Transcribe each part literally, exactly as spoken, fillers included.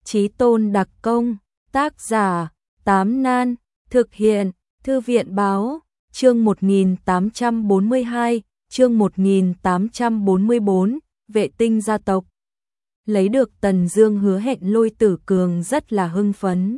Chí Tôn đặc công, tác giả, Tám Nan, thực hiện, Thư viện báo, chương một nghìn tám trăm bốn mươi hai, chương một nghìn tám trăm bốn mươi bốn, vệ tinh gia tộc. Lấy được Tần Dương hứa hẹn Lôi Tử Cường rất là hưng phấn.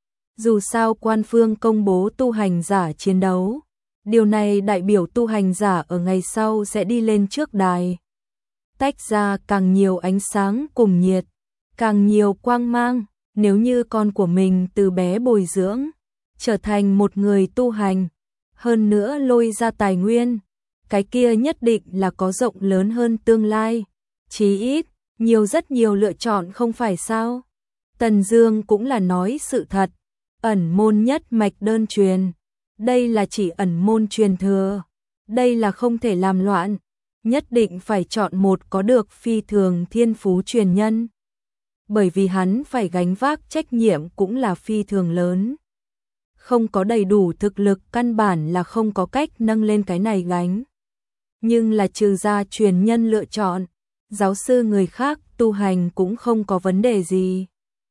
Dù sao quan phương công bố tu hành giả chiến đấu, điều này đại biểu tu hành giả ở ngày sau sẽ đi lên trước đài. Tách ra càng nhiều ánh sáng cùng nhiệt, càng nhiều quang mang, nếu như con của mình từ bé bồi dưỡng, trở thành một người tu hành, hơn nữa lôi ra tài nguyên, cái kia nhất định là có rộng lớn hơn tương lai, chí ít, nhiều rất nhiều lựa chọn không phải sao. Tần Dương cũng là nói sự thật, ẩn môn nhất mạch đơn truyền, đây là chỉ ẩn môn truyền thừa, đây là không thể làm loạn, nhất định phải chọn một có được phi thường thiên phú truyền nhân. Bởi vì hắn phải gánh vác trách nhiệm cũng là phi thường lớn. Không có đầy đủ thực lực căn bản là không có cách nâng lên cái này gánh. Nhưng là trừ ra truyền nhân lựa chọn, giáo sư người khác tu hành cũng không có vấn đề gì.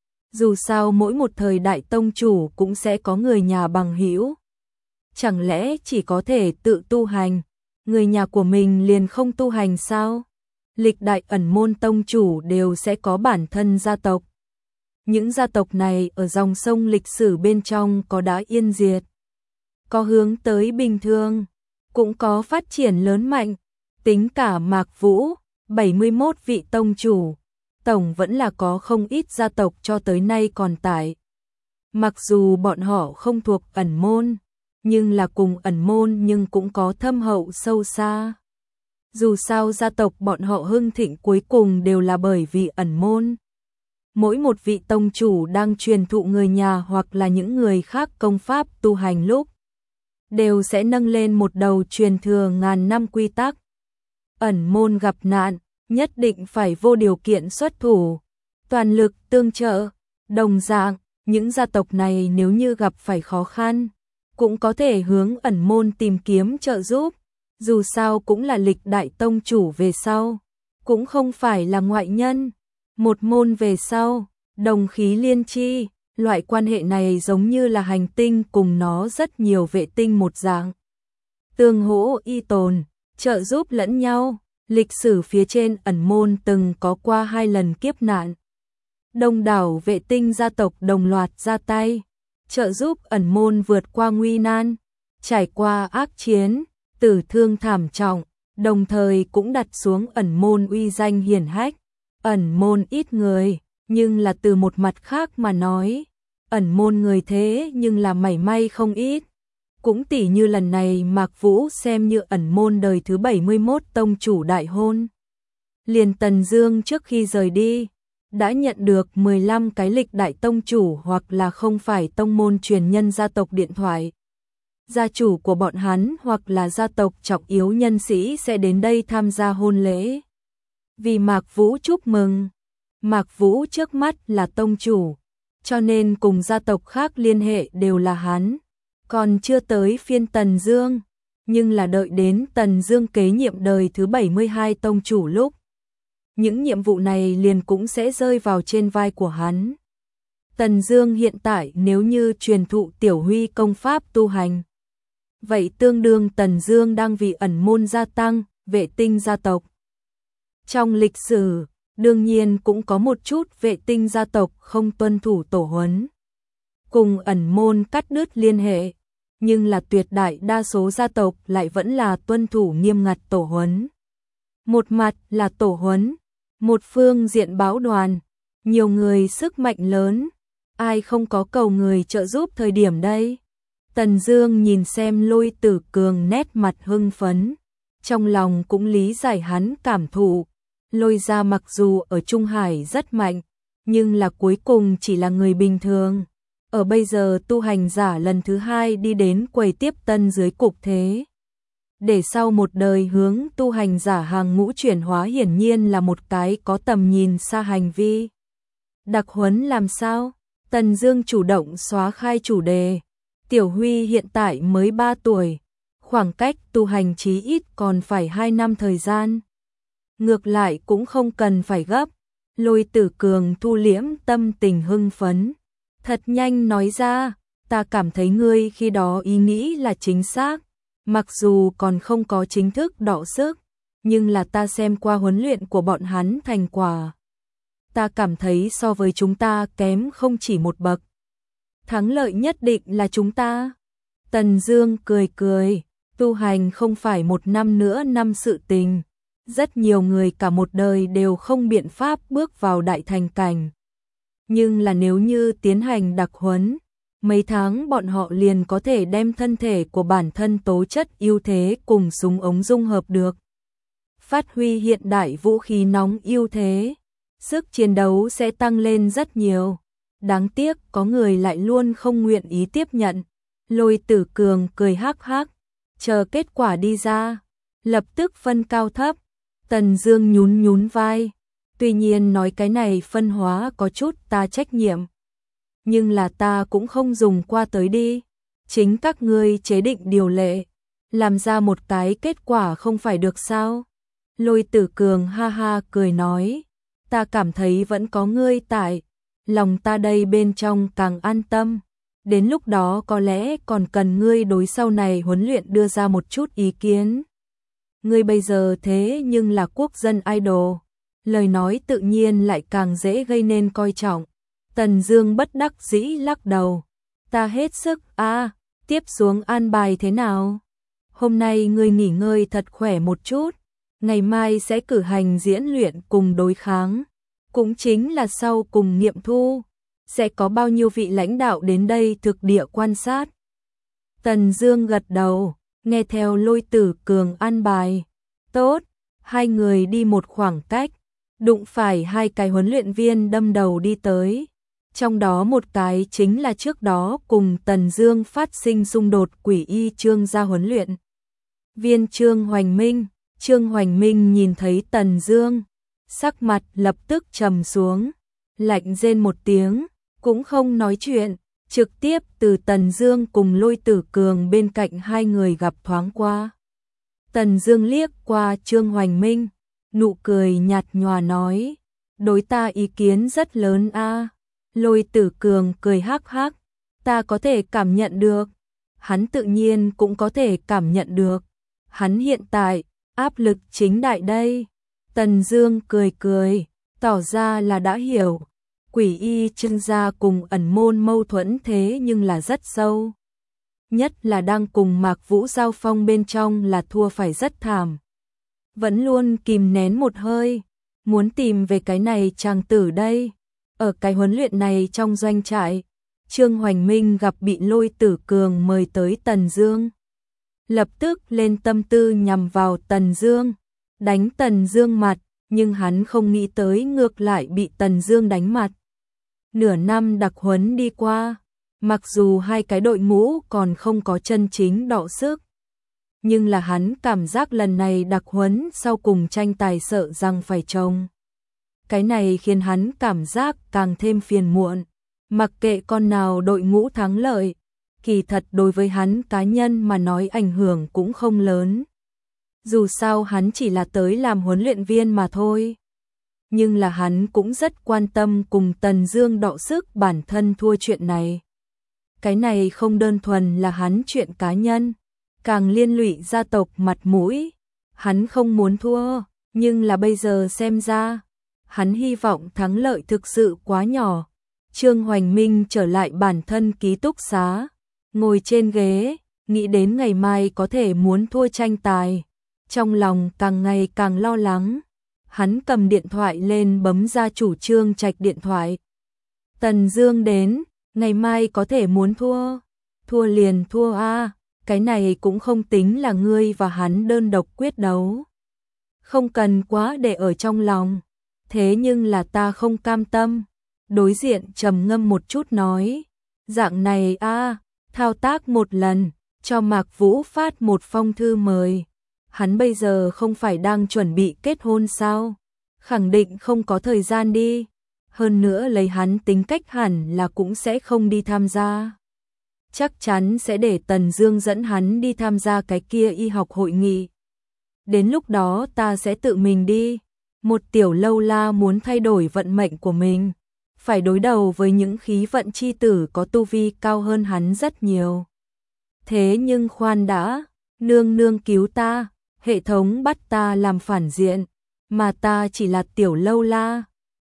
Dù sao mỗi một thời đại tông chủ cũng sẽ có người nhà bằng hữu. Chẳng lẽ chỉ có thể tự tu hành, người nhà của mình liền không tu hành sao? Lịch đại ẩn môn tông chủ đều sẽ có bản thân gia tộc. Những gia tộc này ở dòng sông lịch sử bên trong có đã yên diệt, có hướng tới bình thường, cũng có phát triển lớn mạnh. Tính cả Mạc Vũ, bảy mươi mốt vị tông chủ, tổng vẫn là có không ít gia tộc cho tới nay còn tại. Mặc dù bọn họ không thuộc ẩn môn, nhưng là cùng ẩn môn nhưng cũng có thâm hậu sâu xa. Dù sao gia tộc bọn họ hưng thịnh cuối cùng đều là bởi vì ẩn môn. Mỗi một vị tông chủ đang truyền thụ người nhà hoặc là những người khác công pháp tu hành lúc, đều sẽ nâng lên một đầu truyền thừa ngàn năm quy tắc. Ẩn môn gặp nạn, nhất định phải vô điều kiện xuất thủ, toàn lực tương trợ. Đồng dạng, những gia tộc này nếu như gặp phải khó khăn, cũng có thể hướng ẩn môn tìm kiếm trợ giúp. Dù sao cũng là lịch đại tông chủ về sau, cũng không phải là ngoại nhân. Một môn về sau, đồng khí liên chi, loại quan hệ này giống như là hành tinh cùng nó rất nhiều vệ tinh một dạng. Tương hỗ y tồn, trợ giúp lẫn nhau. Lịch sử phía trên ẩn môn từng có qua hai lần kiếp nạn. Đông đảo vệ tinh gia tộc đồng loạt ra tay, trợ giúp ẩn môn vượt qua nguy nan, trải qua ác chiến, tử thương thảm trọng, đồng thời cũng đặt xuống ẩn môn uy danh hiển hách. Ẩn môn ít người, nhưng là từ một mặt khác mà nói, ẩn môn người thế nhưng là mảy may không ít. Cũng tỉ như lần này Mạc Vũ xem như ẩn môn đời thứ bảy mươi mốt tông chủ đại hôn. Liền Tần Dương trước khi rời đi, đã nhận được mười lăm cái lịch đại tông chủ hoặc là không phải tông môn truyền nhân gia tộc điện thoại. Gia chủ của bọn hắn hoặc là gia tộc trọng yếu nhân sĩ sẽ đến đây tham gia hôn lễ. Vì Mạc Vũ chúc mừng, Mạc Vũ trước mắt là tông chủ, cho nên cùng gia tộc khác liên hệ đều là hắn. Còn chưa tới phiên Tần Dương, nhưng là đợi đến Tần Dương kế nhiệm đời thứ bảy mươi hai tông chủ lúc, những nhiệm vụ này liền cũng sẽ rơi vào trên vai của hắn. Tần Dương hiện tại nếu như truyền thụ Tiểu Huy công pháp tu hành, vậy tương đương Tần Dương đang vì ẩn môn gia tăng vệ tinh gia tộc. Trong lịch sử, đương nhiên cũng có một chút vệ tinh gia tộc không tuân thủ tổ huấn, cùng ẩn môn cắt đứt liên hệ, nhưng là tuyệt đại đa số gia tộc lại vẫn là tuân thủ nghiêm ngặt tổ huấn. Một mặt là tổ huấn, một phương diện báo đoàn, nhiều người sức mạnh lớn, ai không có cầu người trợ giúp thời điểm đây. Tần Dương nhìn xem Lôi Tử Cường nét mặt hưng phấn, trong lòng cũng lý giải hắn cảm thụ. Lôi gia mặc dù ở Trung Hải rất mạnh, nhưng là cuối cùng chỉ là người bình thường. Ở bây giờ tu hành giả lần thứ hai đi đến quầy tiếp tân dưới cục thế. Để sau một đời hướng tu hành giả hàng ngũ chuyển hóa hiển nhiên là một cái có tầm nhìn xa hành vi. Đặc huấn làm sao? Tần Dương chủ động xóa khai chủ đề. Tiểu Huy hiện tại mới ba tuổi, khoảng cách tu hành chí ít còn phải hai năm thời gian. Ngược lại cũng không cần phải gấp, Lôi Tử Cường thu liễm tâm tình hưng phấn, thật nhanh nói ra, ta cảm thấy ngươi khi đó ý nghĩ là chính xác, mặc dù còn không có chính thức đọ sức, nhưng là ta xem qua huấn luyện của bọn hắn thành quả. Ta cảm thấy so với chúng ta kém không chỉ một bậc. Thắng lợi nhất định là chúng ta. Tần Dương cười cười, tu hành không phải một năm nữa năm sự tình. Rất nhiều người cả một đời đều không biện pháp bước vào đại thành cảnh. Nhưng là nếu như tiến hành đặc huấn, mấy tháng bọn họ liền có thể đem thân thể của bản thân tố chất ưu thế cùng súng ống dung hợp được. Phát huy hiện đại vũ khí nóng ưu thế, sức chiến đấu sẽ tăng lên rất nhiều. Đáng tiếc có người lại luôn không nguyện ý tiếp nhận. Lôi Tử Cường cười hắc hắc, chờ kết quả đi ra, lập tức phân cao thấp. Tần Dương nhún nhún vai, tuy nhiên nói cái này phân hóa có chút ta trách nhiệm. Nhưng là ta cũng không dùng qua tới đi. Chính các ngươi chế định điều lệ, làm ra một cái kết quả không phải được sao? Lôi Tử Cường ha ha cười nói, ta cảm thấy vẫn có ngươi tại, lòng ta đây bên trong càng an tâm. Đến lúc đó có lẽ còn cần ngươi đối sau này huấn luyện đưa ra một chút ý kiến. Ngươi bây giờ thế nhưng là quốc dân idol, lời nói tự nhiên lại càng dễ gây nên coi trọng. Tần Dương bất đắc dĩ lắc đầu, ta hết sức a, à, tiếp xuống an bài thế nào? Hôm nay ngươi nghỉ ngơi thật khỏe một chút, ngày mai sẽ cử hành diễn luyện cùng đối kháng, cũng chính là sau cùng nghiệm thu, sẽ có bao nhiêu vị lãnh đạo đến đây thực địa quan sát. Tần Dương gật đầu, nghe theo Lôi Tử Cường an bài. Tốt, hai người đi một khoảng cách, đụng phải hai cái huấn luyện viên đâm đầu đi tới. Trong đó một cái chính là trước đó cùng Tần Dương phát sinh xung đột Quỷ Y Trương gia huấn luyện viên Trương Hoành Minh. Trương Hoành Minh nhìn thấy Tần Dương, sắc mặt lập tức trầm xuống, lạnh rên một tiếng, cũng không nói chuyện, trực tiếp từ Tần Dương cùng Lôi Tử Cường bên cạnh hai người gặp thoáng qua. Tần Dương liếc qua Trương Hoành Minh, nụ cười nhạt nhòa nói, đối ta ý kiến rất lớn a. À. Lôi Tử Cường cười hắc hắc, ta có thể cảm nhận được, hắn tự nhiên cũng có thể cảm nhận được, hắn hiện tại áp lực chính đại đây. Tần Dương cười cười, tỏ ra là đã hiểu. Quỷ Y Trương gia cùng ẩn môn mâu thuẫn thế nhưng là rất sâu. Nhất là đang cùng Mạc Vũ giao phong bên trong là thua phải rất thảm. Vẫn luôn kìm nén một hơi, muốn tìm về cái này chàng tử đây. Ở cái huấn luyện này trong doanh trại, Trương Hoành Minh gặp bị Lôi Tử Cường mời tới Tần Dương. Lập tức lên tâm tư nhằm vào Tần Dương, đánh Tần Dương mặt, nhưng hắn không nghĩ tới ngược lại bị Tần Dương đánh mặt. Nửa năm đặc huấn đi qua, mặc dù hai cái đội ngũ còn không có chân chính đọ sức, nhưng là hắn cảm giác lần này đặc huấn sau cùng tranh tài sợ rằng phải trông. Cái này khiến hắn cảm giác càng thêm phiền muộn, mặc kệ con nào đội ngũ thắng lợi, kỳ thật đối với hắn cá nhân mà nói ảnh hưởng cũng không lớn. Dù sao hắn chỉ là tới làm huấn luyện viên mà thôi. Nhưng là hắn cũng rất quan tâm cùng Tần Dương đọ sức bản thân thua chuyện này. Cái này không đơn thuần là hắn chuyện cá nhân, càng liên lụy gia tộc mặt mũi. Hắn không muốn thua, nhưng là bây giờ xem ra, hắn hy vọng thắng lợi thực sự quá nhỏ. Trương Hoành Minh trở lại bản thân ký túc xá, ngồi trên ghế, nghĩ đến ngày mai có thể muốn thua tranh tài, trong lòng càng ngày càng lo lắng. Hắn cầm điện thoại lên bấm gia chủ Trương Trạch điện thoại. Tần Dương đến, ngày mai có thể muốn thua, thua liền thua a, cái này cũng không tính là ngươi và hắn đơn độc quyết đấu. Không cần quá để ở trong lòng, thế nhưng là ta không cam tâm. Đối diện trầm ngâm một chút nói, dạng này a, thao tác một lần, cho Mạc Vũ phát một phong thư mời. Hắn bây giờ không phải đang chuẩn bị kết hôn sao? Khẳng định không có thời gian đi. Hơn nữa lấy hắn tính cách hẳn là cũng sẽ không đi tham gia. Chắc chắn sẽ để Tần Dương dẫn hắn đi tham gia cái kia y học hội nghị. Đến lúc đó ta sẽ tự mình đi. Một tiểu lâu la muốn thay đổi vận mệnh của mình, phải đối đầu với những khí vận chi tử có tu vi cao hơn hắn rất nhiều. Thế nhưng khoan đã, nương nương cứu ta, hệ thống bắt ta làm phản diện, mà ta chỉ là tiểu lâu la.